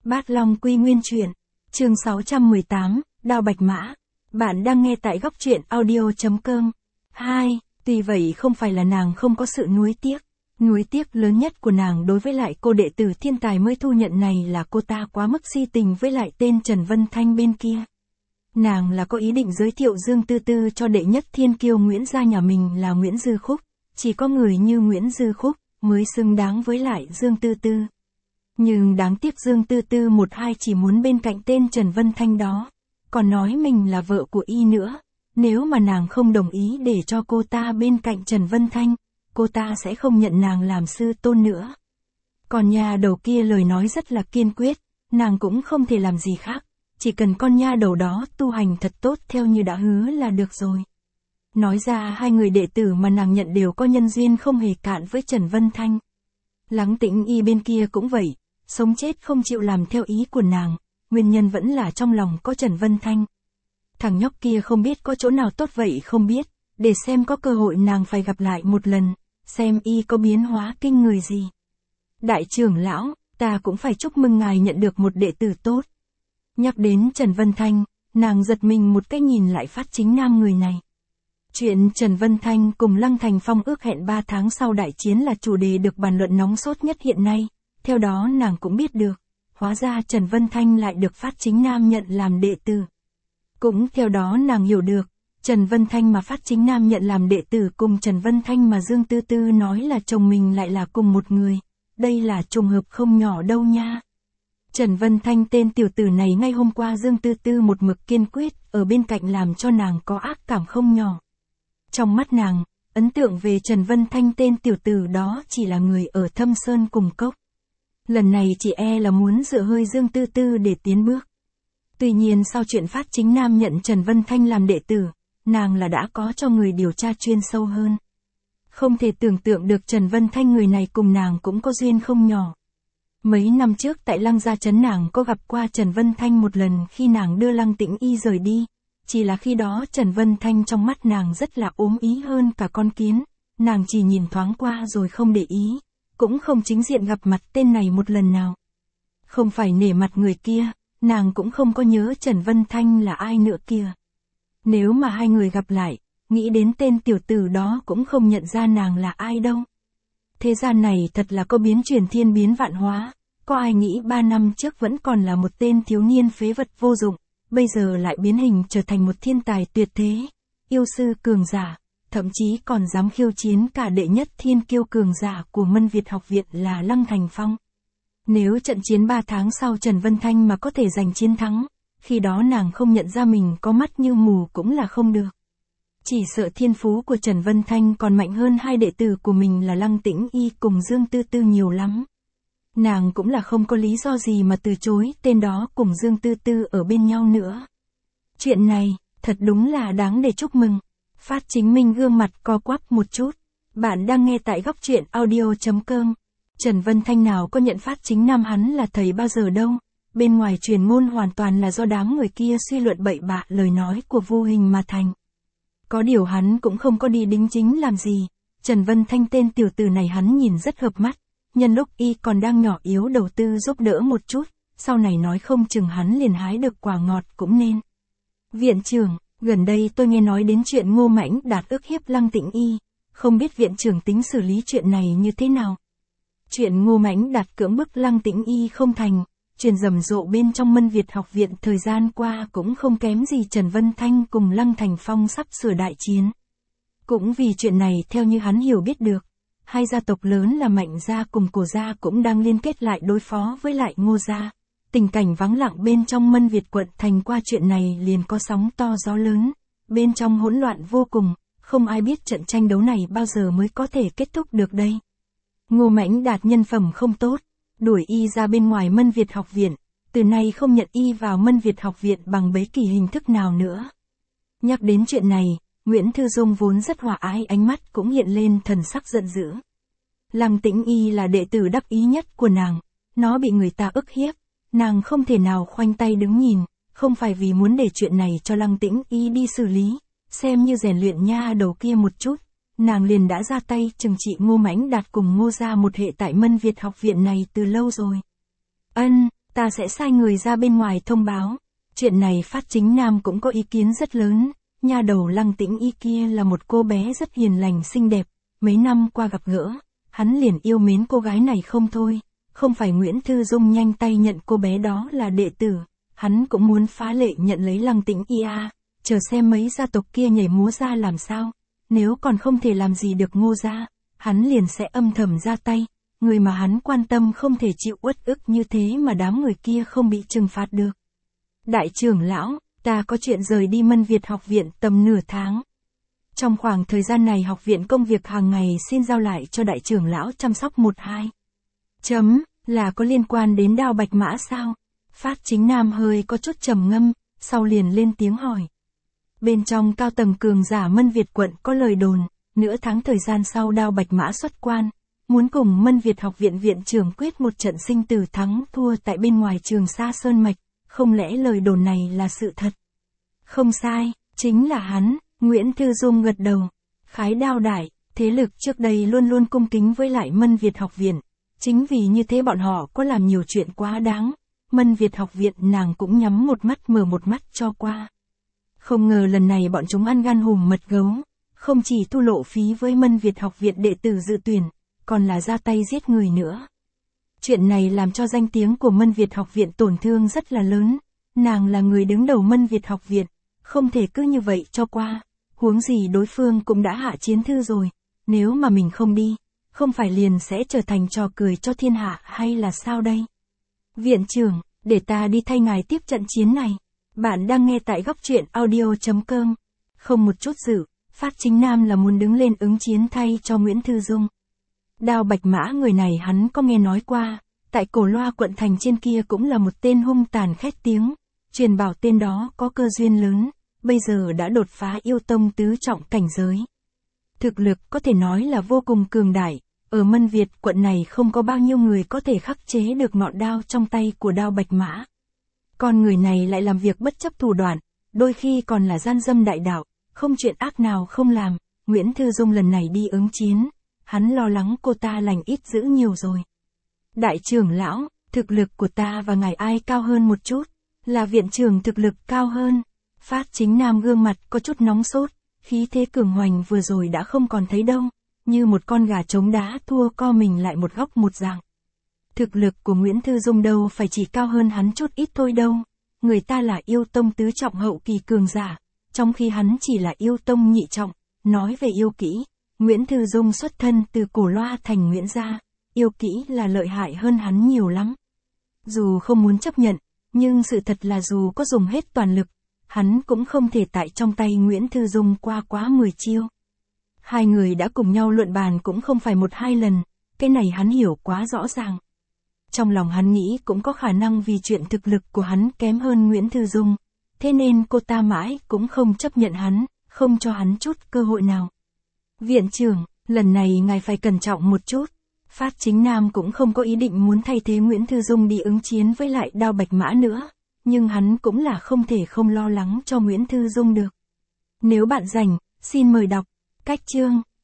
Bát Long Quy Nguyên Truyện, chương 618, Đao Bạch Mã. Bạn đang nghe tại góc truyện audio.com. 2. Tuy vậy không phải là nàng không có sự nuối tiếc. Nuối tiếc lớn nhất của nàng đối với lại cô đệ tử thiên tài mới thu nhận này là cô ta quá mức si tình với lại tên Trần Vân Thanh bên kia. Nàng là có ý định giới thiệu Dương Tư Tư cho đệ nhất thiên kiêu Nguyễn gia nhà mình là Nguyễn Dư Khúc. Chỉ có người như Nguyễn Dư Khúc mới xứng đáng với lại Dương Tư Tư. Nhưng đáng tiếc Dương Tư Tư một hai chỉ muốn bên cạnh tên Trần Vân Thanh đó. Còn nói mình là vợ của y nữa. Nếu mà nàng không đồng ý để cho cô ta bên cạnh Trần Vân Thanh, cô ta sẽ không nhận nàng làm sư tôn nữa. Còn nhà đầu kia lời nói rất là kiên quyết, nàng cũng không thể làm gì khác. Chỉ cần con nha đầu đó tu hành thật tốt theo như đã hứa là được rồi. Nói ra hai người đệ tử mà nàng nhận đều có nhân duyên không hề cạn với Trần Vân Thanh. Lắng Tĩnh Y bên kia cũng vậy, sống chết không chịu làm theo ý của nàng, nguyên nhân vẫn là trong lòng có Trần Vân Thanh. Thằng nhóc kia không biết có chỗ nào tốt vậy không biết, để xem có cơ hội nàng phải gặp lại một lần, xem y có biến hóa kinh người gì. Đại trưởng lão, ta cũng phải chúc mừng ngài nhận được một đệ tử tốt. Nhắc đến Trần Vân Thanh, nàng giật mình một cái nhìn lại Phát Chính Nam người này. Chuyện Trần Vân Thanh cùng Lăng Thành Phong ước hẹn 3 tháng sau đại chiến là chủ đề được bàn luận nóng sốt nhất hiện nay, theo đó nàng cũng biết được, hóa ra Trần Vân Thanh lại được Phát Chính Nam nhận làm đệ tử. Cũng theo đó nàng hiểu được, Trần Vân Thanh mà Phát Chính Nam nhận làm đệ tử cùng Trần Vân Thanh mà Dương Tư Tư nói là chồng mình lại là cùng một người, đây là trùng hợp không nhỏ đâu nha. Trần Vân Thanh tên tiểu tử này ngay hôm qua Dương Tư Tư một mực kiên quyết ở bên cạnh làm cho nàng có ác cảm không nhỏ. Trong mắt nàng, ấn tượng về Trần Vân Thanh tên tiểu tử đó chỉ là người ở Thâm Sơn cùng cốc. Lần này chỉ e là muốn dựa hơi Dương Tư Tư để tiến bước. Tuy nhiên sau chuyện Phát Chính Nam nhận Trần Vân Thanh làm đệ tử, nàng là đã có cho người điều tra chuyên sâu hơn. Không thể tưởng tượng được Trần Vân Thanh người này cùng nàng cũng có duyên không nhỏ. Mấy năm trước tại Lăng Gia Trấn nàng có gặp qua Trần Vân Thanh một lần khi nàng đưa Lăng Tĩnh Y rời đi. Chỉ là khi đó Trần Vân Thanh trong mắt nàng rất là ốm ý hơn cả con kiến, nàng chỉ nhìn thoáng qua rồi không để ý, cũng không chính diện gặp mặt tên này một lần nào. Không phải nể mặt người kia, nàng cũng không có nhớ Trần Vân Thanh là ai nữa kia. Nếu mà hai người gặp lại, nghĩ đến tên tiểu tử đó cũng không nhận ra nàng là ai đâu. Thế gian này thật là có biến chuyển thiên biến vạn hóa, có ai nghĩ 3 năm trước vẫn còn là một tên thiếu niên phế vật vô dụng, bây giờ lại biến hình trở thành một thiên tài tuyệt thế, yêu sư cường giả, thậm chí còn dám khiêu chiến cả đệ nhất thiên kiêu cường giả của Mân Việt học viện là Lăng Thành Phong. Nếu trận chiến 3 tháng sau Trần Vân Thanh mà có thể giành chiến thắng, khi đó nàng không nhận ra mình có mắt như mù cũng là không được. Chỉ sợ thiên phú của Trần Vân Thanh còn mạnh hơn hai đệ tử của mình là Lăng Tĩnh Y cùng Dương Tư Tư nhiều lắm. Nàng cũng là không có lý do gì mà từ chối tên đó cùng Dương Tư Tư ở bên nhau nữa. Chuyện này, thật đúng là đáng để chúc mừng. Phát Chính Minh gương mặt co quắp một chút. Bạn đang nghe tại góc truyện audio.com. Trần Vân Thanh nào có nhận Phát Chính Nam hắn là thầy bao giờ đâu. Bên ngoài truyền ngôn hoàn toàn là do đám người kia suy luận bậy bạ lời nói của vô hình mà thành. Có điều hắn cũng không có đi đính chính làm gì. Trần Vân Thanh tên tiểu tử này hắn nhìn rất hợp mắt. Nhân lúc y còn đang nhỏ yếu đầu tư giúp đỡ một chút, sau này nói không chừng hắn liền hái được quả ngọt cũng nên. Viện trưởng, gần đây tôi nghe nói đến chuyện Ngô Mãnh Đạt ức hiếp Lăng Tĩnh Y, không biết viện trưởng tính xử lý chuyện này như thế nào. Chuyện Ngô Mãnh Đạt cưỡng bức Lăng Tĩnh Y không thành, truyền rầm rộ bên trong Mân Việt học viện thời gian qua cũng không kém gì Trần Vân Thanh cùng Lăng Thành Phong sắp sửa đại chiến. Cũng vì chuyện này theo như hắn hiểu biết được, hai gia tộc lớn là Mạnh gia cùng Cổ gia cũng đang liên kết lại đối phó với lại Ngô gia. Tình cảnh vắng lặng bên trong Mân Việt quận thành qua chuyện này liền có sóng to gió lớn, bên trong hỗn loạn vô cùng, không ai biết trận tranh đấu này bao giờ mới có thể kết thúc được đây. Ngô Mãnh Đạt nhân phẩm không tốt, đuổi y ra bên ngoài Mân Việt học viện, từ nay không nhận y vào Mân Việt học viện bằng bất kỳ hình thức nào nữa. Nhắc đến chuyện này, Nguyễn Thư Dung vốn rất hòa ái ánh mắt cũng hiện lên thần sắc giận dữ. Lăng Tĩnh Y là đệ tử đắc ý nhất của nàng, nó bị người ta ức hiếp, nàng không thể nào khoanh tay đứng nhìn, không phải vì muốn để chuyện này cho Lăng Tĩnh Y đi xử lý, xem như rèn luyện nha đầu kia một chút, nàng liền đã ra tay trừng trị Ngô Mãnh Đạt cùng Ngô gia một hệ tại Mân Việt học viện này từ lâu rồi. ta sẽ sai người ra bên ngoài thông báo. Chuyện này Phát Chính Nam cũng có ý kiến rất lớn, nha đầu Lăng Tĩnh Y kia là một cô bé rất hiền lành xinh đẹp, mấy năm qua gặp gỡ, hắn liền yêu mến cô gái này không thôi, không phải Nguyễn Thư Dung nhanh tay nhận cô bé đó là đệ tử, hắn cũng muốn phá lệ nhận lấy Lăng Tĩnh Y à, chờ xem mấy gia tộc kia nhảy múa ra làm sao, nếu còn không thể làm gì được Ngô gia, hắn liền sẽ âm thầm ra tay, người mà hắn quan tâm không thể chịu uất ức như thế mà đám người kia không bị trừng phạt được. Đại trưởng lão, ta có chuyện rời đi Mân Việt học viện tầm nửa tháng. Trong khoảng thời gian này học viện công việc hàng ngày xin giao lại cho đại trưởng lão chăm sóc 1-2. Là có liên quan đến Đao Bạch Mã sao? Phát Chính Nam hơi có chút trầm ngâm, sau liền lên tiếng hỏi. Bên trong cao tầng cường giả Mân Việt quận có lời đồn, nửa tháng thời gian sau Đao Bạch Mã xuất quan, muốn cùng Mân Việt học viện viện trưởng quyết một trận sinh tử thắng thua tại bên ngoài Trường Sa Sơn Mạch, không lẽ lời đồn này là sự thật? Không sai, chính là hắn, Nguyễn Thư Dung gật đầu. Khái Đao đại, thế lực trước đây luôn luôn cung kính với lại Mân Việt học viện, chính vì như thế bọn họ có làm nhiều chuyện quá đáng, Mân Việt học viện nàng cũng nhắm một mắt mở một mắt cho qua. Không ngờ lần này bọn chúng ăn gan hùm mật gấu, không chỉ thu lộ phí với Mân Việt học viện đệ tử dự tuyển, còn là ra tay giết người nữa. Chuyện này làm cho danh tiếng của Mân Việt học viện tổn thương rất là lớn, nàng là người đứng đầu Mân Việt học viện, không thể cứ như vậy cho qua, huống gì đối phương cũng đã hạ chiến thư rồi, nếu mà mình không đi, không phải liền sẽ trở thành trò cười cho thiên hạ hay là sao đây? Viện trưởng, để ta đi thay ngài tiếp trận chiến này. Bạn đang nghe tại góc truyện audio.com. Không một chút dự, Phát Chính Nam là muốn đứng lên ứng chiến thay cho Nguyễn Thư Dung. Đao Bạch Mã người này hắn có nghe nói qua, tại Cổ Loa quận thành trên kia cũng là một tên hung tàn khét tiếng, truyền bảo tên đó có cơ duyên lớn, bây giờ đã đột phá yêu tông tứ trọng cảnh giới. Thực lực có thể nói là vô cùng cường đại, ở Mân Việt quận này không có bao nhiêu người có thể khắc chế được ngọn đao trong tay của Đao Bạch Mã. Con người này lại làm việc bất chấp thủ đoạn, đôi khi còn là gian dâm đại đạo, không chuyện ác nào không làm. Nguyễn Thư Dung lần này đi ứng chiến, hắn lo lắng cô ta lành ít dữ nhiều rồi. Đại trưởng lão, thực lực của ta và ngài ai cao hơn một chút, là viện trưởng thực lực cao hơn. Phát Chính Nam gương mặt có chút nóng sốt, khí thế cường hoành vừa rồi đã không còn thấy đâu, như một con gà trống đá thua co mình lại một góc một dạng. Thực lực của Nguyễn Thư Dung đâu phải chỉ cao hơn hắn chút ít thôi đâu, người ta là yêu tông tứ trọng hậu kỳ cường giả, trong khi hắn chỉ là yêu tông nhị trọng. Nói về yêu kỹ, Nguyễn Thư Dung xuất thân từ Cổ Loa thành Nguyễn gia, yêu kỹ là lợi hại hơn hắn nhiều lắm. Dù không muốn chấp nhận, nhưng sự thật là dù có dùng hết toàn lực, hắn cũng không thể tại trong tay Nguyễn Thư Dung qua quá 10 chiêu. Hai người đã cùng nhau luận bàn cũng không phải 1-2 lần, cái này hắn hiểu quá rõ ràng. Trong lòng hắn nghĩ cũng có khả năng vì chuyện thực lực của hắn kém hơn Nguyễn Thư Dung, thế nên cô ta mãi cũng không chấp nhận hắn, không cho hắn chút cơ hội nào. Viện trưởng, lần này ngài phải cẩn trọng một chút. Phát Chính Nam cũng không có ý định muốn thay thế Nguyễn Thư Dung đi ứng chiến với lại Đao Bạch Mã nữa, nhưng hắn cũng là không thể không lo lắng cho Nguyễn Thư Dung được. Nếu bạn rảnh, xin mời đọc. Cách chương